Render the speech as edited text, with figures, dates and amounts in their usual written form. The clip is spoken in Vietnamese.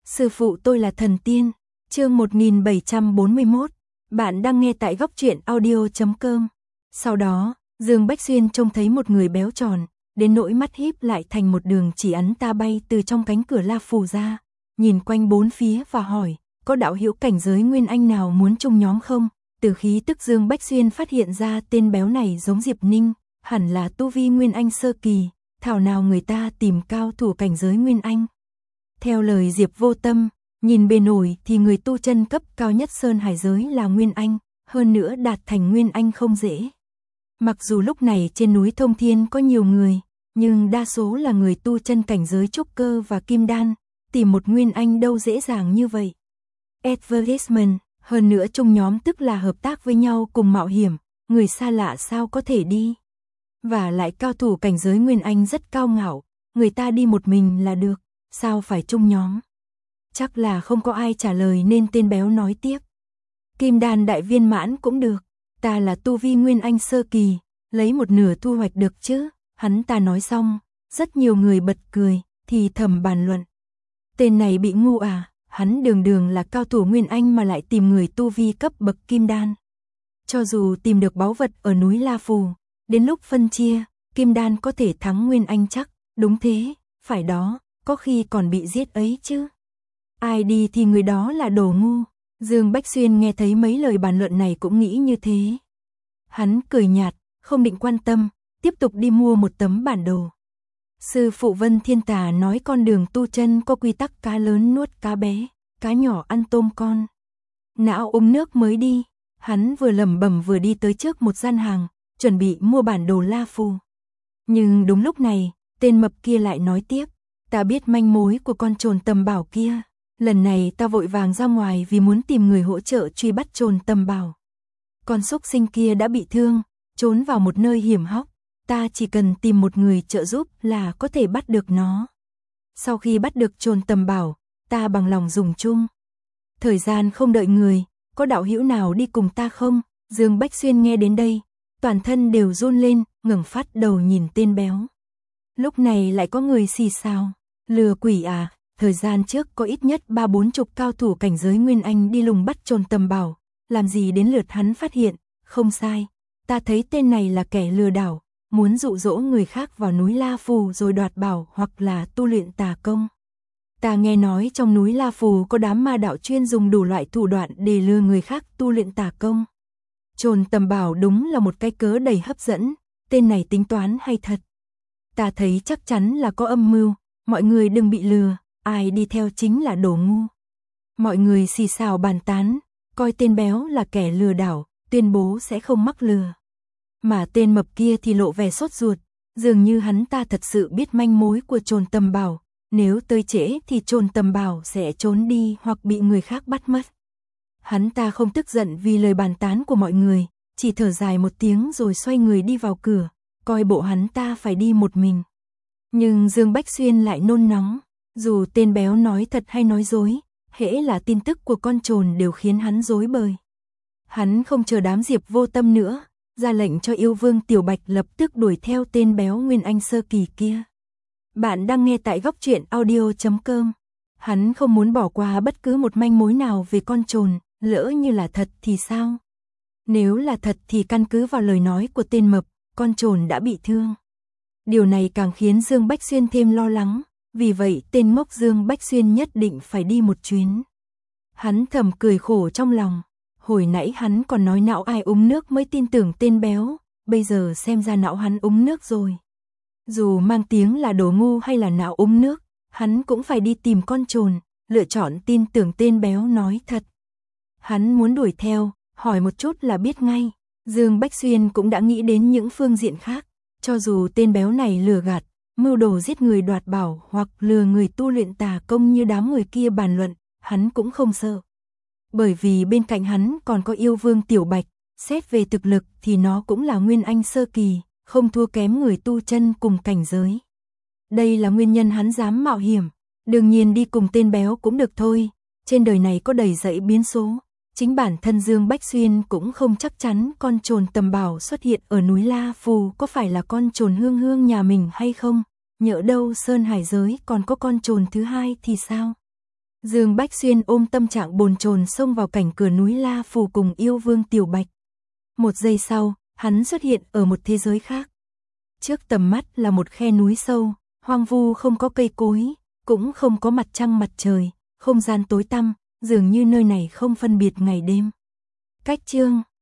Sư phụ tôi là thần tiên. Chương 1741. Bạn đang nghe tại góc truyện audio.com. Sau đó, Dương Bách Xuyên trông thấy một người béo tròn, đến nỗi mắt híp lại thành một đường chỉ ấn ta bay từ trong cánh cửa La Phù ra, nhìn quanh bốn phía và hỏi, có đạo hữu cảnh giới Nguyên Anh nào muốn chung nhóm không? Từ khí tức Dương Bách Xuyên phát hiện ra tên béo này giống Diệp Ninh, hẳn là tu vi Nguyên Anh sơ kỳ, thảo nào người ta tìm cao thủ cảnh giới Nguyên Anh. Theo lời Diệp Vô Tâm, nhìn bề nổi thì người tu chân cấp cao nhất Sơn Hải giới là Nguyên Anh, hơn nữa đạt thành Nguyên Anh không dễ. Mặc dù lúc này trên núi Thông Thiên có nhiều người, nhưng đa số là người tu chân cảnh giới trúc cơ và kim đan, tìm một Nguyên Anh đâu dễ dàng như vậy. Advertisement, hơn nữa chung nhóm tức là hợp tác với nhau cùng mạo hiểm, người xa lạ sao có thể đi. Và lại cao thủ cảnh giới Nguyên Anh rất cao ngạo, người ta đi một mình là được, sao phải chung nhóm. Chắc là không có ai trả lời nên tên béo nói tiếp. Kim đan đại viên mãn cũng được, ta là tu vi Nguyên Anh sơ kỳ, lấy một nửa thu hoạch được chứ. Hắn ta nói xong, rất nhiều người bật cười, thì thầm bàn luận. Tên này bị ngu à, hắn đường đường là cao thủ Nguyên Anh mà lại tìm người tu vi cấp bậc kim đan. Cho dù tìm được báu vật ở núi La Phù, đến lúc phân chia, kim đan có thể thắng Nguyên Anh chắc, đúng thế, phải đó, có khi còn bị giết ấy chứ. Ai đi thì người đó là đồ ngu. Dương Bách Xuyên nghe thấy mấy lời bàn luận này cũng nghĩ như thế. Hắn cười nhạt, không định quan tâm, tiếp tục đi mua một tấm bản đồ. Sư phụ Vân Thiên Tà nói con đường tu chân có quy tắc cá lớn nuốt cá bé, cá nhỏ ăn tôm con. Não uống nước mới đi. Hắn vừa lẩm bẩm vừa đi tới trước một gian hàng, chuẩn bị mua bản đồ La Phù. Nhưng đúng lúc này, tên mập kia lại nói tiếp, ta biết manh mối của con trồn tầm bảo kia. Lần này ta vội vàng ra ngoài vì muốn tìm người hỗ trợ truy bắt trồn tầm bảo. Con xúc sinh kia đã bị thương, trốn vào một nơi hiểm hóc, ta chỉ cần tìm một người trợ giúp là có thể bắt được nó. Sau khi bắt được trồn tầm bảo, ta bằng lòng dùng chung. Thời gian không đợi người, có đạo hữu nào đi cùng ta không? Dương Bách Xuyên nghe đến đây, toàn thân đều run lên, ngẩng phát đầu nhìn tên béo. Lúc này lại có người xì xào, lừa quỷ à? Thời gian trước có ít nhất 30-40 cao thủ cảnh giới Nguyên Anh đi lùng bắt trồn tầm bảo, làm gì đến lượt hắn phát hiện, không sai, ta thấy tên này là kẻ lừa đảo, muốn dụ dỗ người khác vào núi La Phù rồi đoạt bảo hoặc là tu luyện tà công. Ta nghe nói trong núi La Phù có đám ma đạo chuyên dùng đủ loại thủ đoạn để lừa người khác tu luyện tà công. Trồn tầm bảo đúng là một cái cớ đầy hấp dẫn, tên này tính toán hay thật. Ta thấy chắc chắn là có âm mưu, mọi người đừng bị lừa. Ai đi theo chính là đồ ngu. Mọi người xì xào bàn tán, coi tên béo là kẻ lừa đảo, tuyên bố sẽ không mắc lừa. Mà tên mập kia thì lộ vẻ sốt ruột, dường như hắn ta thật sự biết manh mối của trồn tầm bảo, nếu tới trễ thì trồn tầm bảo sẽ trốn đi hoặc bị người khác bắt mất. Hắn ta không tức giận vì lời bàn tán của mọi người, chỉ thở dài một tiếng rồi xoay người đi vào cửa, coi bộ hắn ta phải đi một mình. Nhưng Dương Bách Xuyên lại nôn nóng. Dù tên béo nói thật hay nói dối, hễ là tin tức của con trồn đều khiến hắn rối bời. Hắn không chờ đám Diệp Vô Tâm nữa, ra lệnh cho yêu vương Tiểu Bạch lập tức đuổi theo tên béo Nguyên Anh sơ kỳ kia. Bạn đang nghe tại góc truyện audio.com. Hắn không muốn bỏ qua bất cứ một manh mối nào về con trồn, lỡ như là thật thì sao? Nếu là thật thì căn cứ vào lời nói của tên mập, con trồn đã bị thương. Điều này càng khiến Dương Bách Xuyên thêm lo lắng. Vì vậy tên ngốc Dương Bách Xuyên nhất định phải đi một chuyến. Hắn thầm cười khổ trong lòng. Hồi nãy hắn còn nói não ai uống nước mới tin tưởng tên béo. Bây giờ xem ra não hắn uống nước rồi. Dù mang tiếng là đồ ngu hay là não uống nước, hắn cũng phải đi tìm con trồn, lựa chọn tin tưởng tên béo nói thật. Hắn muốn đuổi theo, hỏi một chút là biết ngay. Dương Bách Xuyên cũng đã nghĩ đến những phương diện khác. Cho dù tên béo này lừa gạt, mưu đồ giết người đoạt bảo hoặc lừa người tu luyện tà công như đám người kia bàn luận, hắn cũng không sợ. Bởi vì bên cạnh hắn còn có yêu vương Tiểu Bạch, xét về thực lực thì nó cũng là Nguyên Anh sơ kỳ, không thua kém người tu chân cùng cảnh giới. Đây là nguyên nhân hắn dám mạo hiểm, đương nhiên đi cùng tên béo cũng được thôi, trên đời này có đầy dẫy biến số. Chính bản thân Dương Bách Xuyên cũng không chắc chắn con trồn tầm bảo xuất hiện ở núi La Phù có phải là con trồn hương hương nhà mình hay không, nhỡ đâu Sơn Hải giới còn có con trồn thứ hai thì sao? Dương Bách Xuyên ôm tâm trạng bồn chồn xông vào cảnh cửa núi La Phù cùng yêu vương Tiểu Bạch. Một giây sau, hắn xuất hiện ở một thế giới khác. Trước tầm mắt là một khe núi sâu, hoang vu không có cây cối, cũng không có mặt trăng mặt trời, không gian tối tăm, dường như nơi này không phân biệt ngày đêm. Cách chương